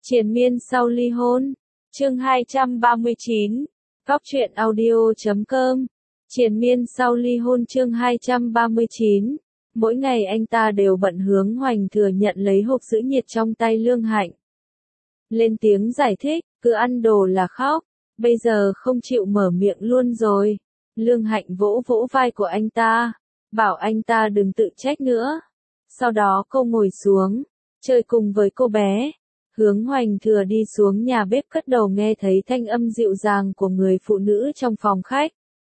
Triền miên sau ly hôn. Chương 239. Góc truyện audio.com. Triền miên sau ly hôn chương 239. Mỗi ngày anh ta đều bận hướng Hoành thừa nhận lấy hộp giữ nhiệt trong tay Lương Hạnh. Lên tiếng giải thích, cứ ăn đồ là khóc, bây giờ không chịu mở miệng luôn rồi. Lương Hạnh vỗ vỗ vai của anh ta, bảo anh ta đừng tự trách nữa. Sau đó cô ngồi xuống, chơi cùng với cô bé. Hướng Hoành thừa đi xuống nhà bếp cất đầu nghe thấy thanh âm dịu dàng của người phụ nữ trong phòng khách.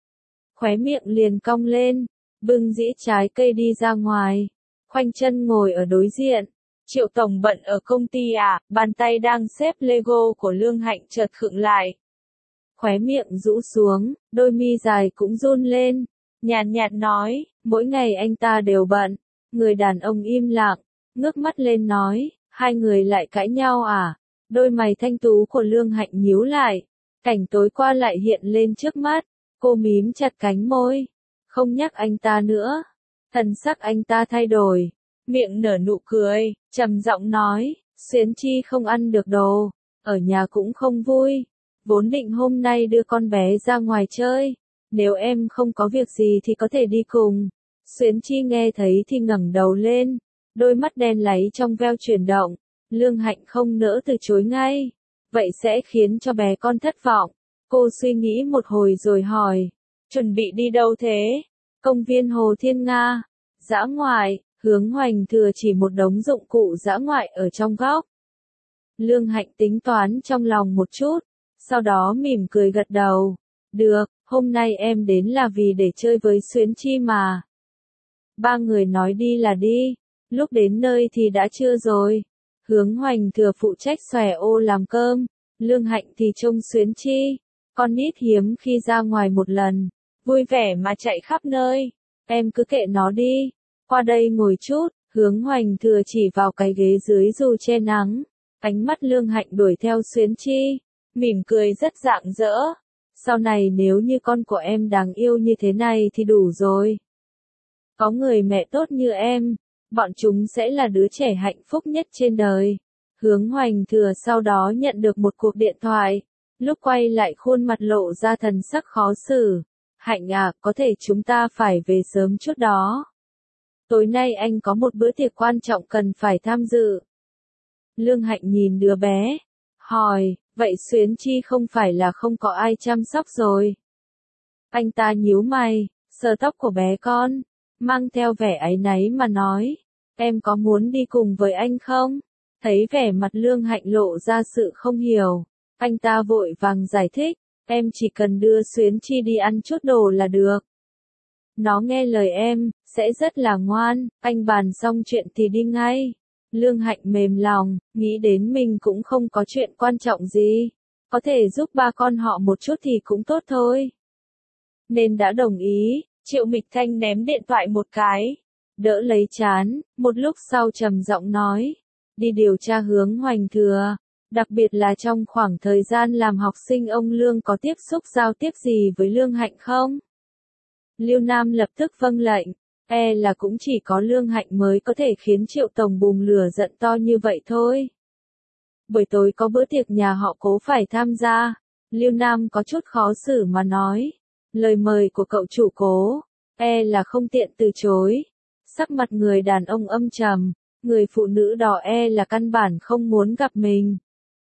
Khóe miệng liền cong lên, bưng dĩa trái cây đi ra ngoài, khoanh chân ngồi ở đối diện. Triệu tổng bận ở công ty à? Bàn tay đang xếp Lego của Lương Hạnh chợt khựng lại. Khóe miệng rũ xuống, đôi mi dài cũng run lên, nhàn nhạt nói, mỗi ngày anh ta đều bận. Người đàn ông im lặng, ngước mắt lên nói, hai người lại cãi nhau à? Đôi mày thanh tú của Lương Hạnh nhíu lại, cảnh tối qua lại hiện lên trước mắt, cô mím chặt cánh môi, không nhắc anh ta nữa. Thần sắc anh ta thay đổi, miệng nở nụ cười, trầm giọng nói, Xuyến Chi không ăn được đồ, ở nhà cũng không vui, vốn định hôm nay đưa con bé ra ngoài chơi, nếu em không có việc gì thì có thể đi cùng. Xuyến Chi nghe thấy thì ngẩng đầu lên, đôi mắt đen láy trong veo chuyển động. Lương Hạnh không nỡ từ chối ngay, vậy sẽ khiến cho bé con thất vọng. Cô suy nghĩ một hồi rồi hỏi, chuẩn bị đi đâu thế? Công viên Hồ Thiên Nga, dã ngoại. Hướng Hoành thừa chỉ một đống dụng cụ dã ngoại ở trong góc. Lương Hạnh tính toán trong lòng một chút, sau đó mỉm cười gật đầu. Được, hôm nay em đến là vì để chơi với Xuyến Chi mà. Ba người nói đi là đi, lúc đến nơi thì đã trưa rồi. Hướng Hoành thừa phụ trách xòe ô làm cơm, Lương Hạnh thì trông Xuyến Chi. Con nít hiếm khi ra ngoài một lần, vui vẻ mà chạy khắp nơi. Em cứ kệ nó đi. Qua đây ngồi chút, Hướng Hoành thừa chỉ vào cái ghế dưới dù che nắng. Ánh mắt Lương Hạnh đuổi theo Xuyến Chi, mỉm cười rất rạng rỡ. Sau này nếu như con của em đáng yêu như thế này thì đủ rồi. Có người mẹ tốt như em, bọn chúng sẽ là đứa trẻ hạnh phúc nhất trên đời. Hướng Hoành thừa sau đó nhận được một cuộc điện thoại. Lúc quay lại khuôn mặt lộ ra thần sắc khó xử. Hạnh à, có thể chúng ta phải về sớm chút đó. Tối nay anh có một bữa tiệc quan trọng cần phải tham dự. Lương Hạnh nhìn đứa bé, hỏi, vậy Xuyến Chi không phải là không có ai chăm sóc rồi? Anh ta nhíu mày, sờ tóc của bé con, mang theo vẻ áy náy mà nói, em có muốn đi cùng với anh không? Thấy vẻ mặt Lương Hạnh lộ ra sự không hiểu, anh ta vội vàng giải thích, em chỉ cần đưa Xuyến Chi đi ăn chút đồ là được. Nó nghe lời em, sẽ rất là ngoan, anh bàn xong chuyện thì đi ngay. Lương Hạnh mềm lòng, nghĩ đến mình cũng không có chuyện quan trọng gì. Có thể giúp ba con họ một chút thì cũng tốt thôi. Nên đã đồng ý, Triệu Mịch Thanh ném điện thoại một cái. Đỡ lấy chán, một lúc sau trầm giọng nói. Đi điều tra Hướng Hoành thừa. Đặc biệt là trong khoảng thời gian làm học sinh ông Lương có tiếp xúc giao tiếp gì với Lương Hạnh không? Liêu Nam lập tức vâng lệnh, là cũng chỉ có Lương Hạnh mới có thể khiến Triệu tổng bùng lửa giận to như vậy thôi. Buổi tối có bữa tiệc nhà họ Cố phải tham gia, Liêu Nam có chút khó xử mà nói. Lời mời của cậu chủ Cố, là không tiện từ chối. Sắc mặt người đàn ông âm trầm, người phụ nữ đó là căn bản không muốn gặp mình.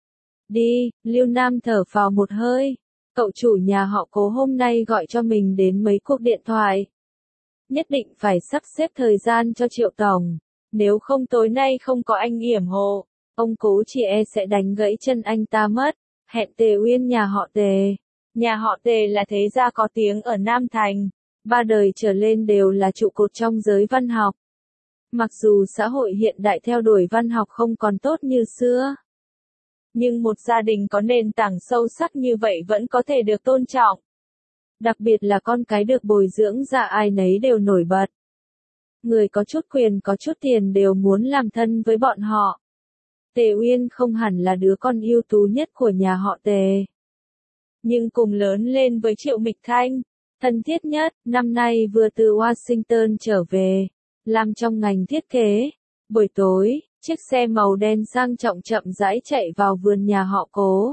Đi, Liêu Nam thở phào một hơi. Cậu chủ nhà họ Cố hôm nay gọi cho mình đến mấy cuộc điện thoại. Nhất định phải sắp xếp thời gian cho Triệu tổng. Nếu không tối nay không có anh yểm hộ, ông Cố chị sẽ đánh gãy chân anh ta mất. Hẹn Tề Uyên nhà họ Tề. Nhà họ Tề là thế gia có tiếng ở Nam Thành. 3 đời trở lên đều là trụ cột trong giới văn học. Mặc dù xã hội hiện đại theo đuổi văn học không còn tốt như xưa, nhưng một gia đình có nền tảng sâu sắc như vậy vẫn có thể được tôn trọng. Đặc biệt là con cái được bồi dưỡng ra ai nấy đều nổi bật. Người có chút quyền có chút tiền đều muốn làm thân với bọn họ. Tề Uyên không hẳn là đứa con ưu tú nhất của nhà họ Tề, nhưng cùng lớn lên với Triệu Mịch Thanh, thân thiết nhất, năm nay vừa từ Washington trở về, làm trong ngành thiết kế. Buổi tối, Chiếc xe màu đen sang trọng chậm rãi chạy vào vườn nhà họ Cố.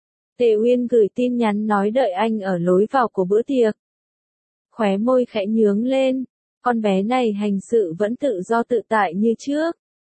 Tề Uyên gửi tin nhắn nói đợi anh ở lối vào của bữa tiệc. Khóe môi khẽ nhướng lên, con bé này hành sự vẫn tự do tự tại như trước.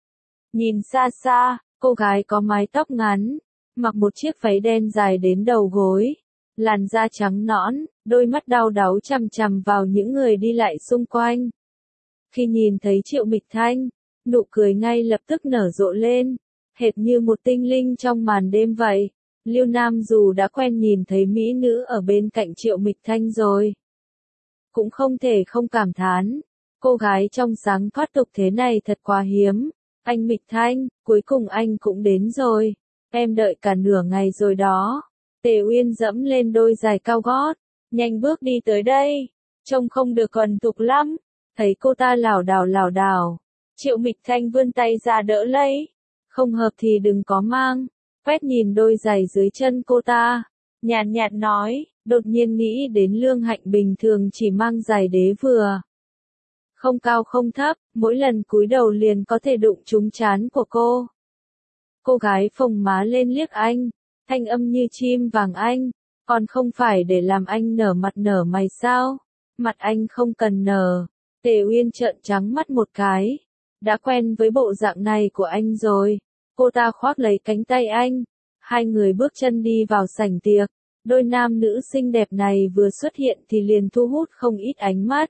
Nhìn xa xa, cô gái có mái tóc ngắn, mặc một chiếc váy đen dài đến đầu gối, làn da trắng nõn, đôi mắt đau đáu chằm chằm vào những người đi lại xung quanh. Khi nhìn thấy Triệu Mịch Thanh, nụ cười ngay lập tức nở rộ lên, hệt như một tinh linh trong màn đêm vậy. Lưu Nam dù đã quen nhìn thấy mỹ nữ ở bên cạnh Triệu Mịch Thanh rồi, cũng không thể không cảm thán, cô gái trong sáng thoát tục thế này thật quá hiếm. Anh Mịch Thanh, cuối cùng anh cũng đến rồi, em đợi cả nửa ngày rồi đó. Tề Uyên dẫm lên đôi giày cao gót, nhanh bước đi tới đây, trông không được thuần thục lắm. Thấy cô ta lảo đảo, Triệu Mịch Thanh vươn tay ra đỡ lấy, không hợp thì đừng có mang. Quét nhìn đôi giày dưới chân cô ta, nhàn nhạt nói, đột nhiên nghĩ đến Lương Hạnh bình thường chỉ mang giày đế vừa. Không cao không thấp, mỗi lần cúi đầu liền có thể đụng trúng trán của cô. Cô gái phồng má lên liếc anh, thanh âm như chim vàng anh, còn không phải để làm anh nở mặt nở mày sao? Mặt anh không cần nở. Tề Uyên trợn trắng mắt một cái, đã quen với bộ dạng này của anh rồi. Cô ta khoác lấy cánh tay anh, hai người bước chân đi vào sảnh tiệc. Đôi nam nữ xinh đẹp này vừa xuất hiện thì liền thu hút không ít ánh mắt.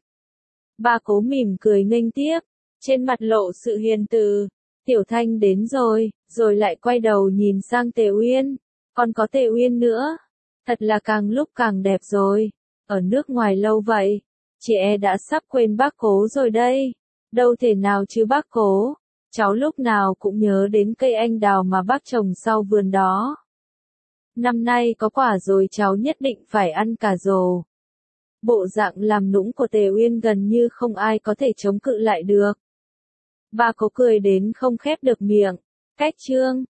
Ba Cố mỉm cười nghênh tiếp, trên mặt lộ sự hiền từ. Tiểu Thanh đến rồi lại quay đầu nhìn sang Tề Uyên, còn có Tề Uyên nữa, thật là càng lúc càng đẹp rồi. Ở nước ngoài lâu vậy, chị đã sắp quên bác Cố rồi đây. Đâu thể nào chứ bác Cố, cháu lúc nào cũng nhớ đến cây anh đào mà bác trồng sau vườn đó. Năm nay có quả rồi cháu nhất định phải ăn cả rổ. Bộ dạng làm nũng của Tề Uyên gần như không ai có thể chống cự lại được. Ba Cố cười đến không khép được miệng. Cách chương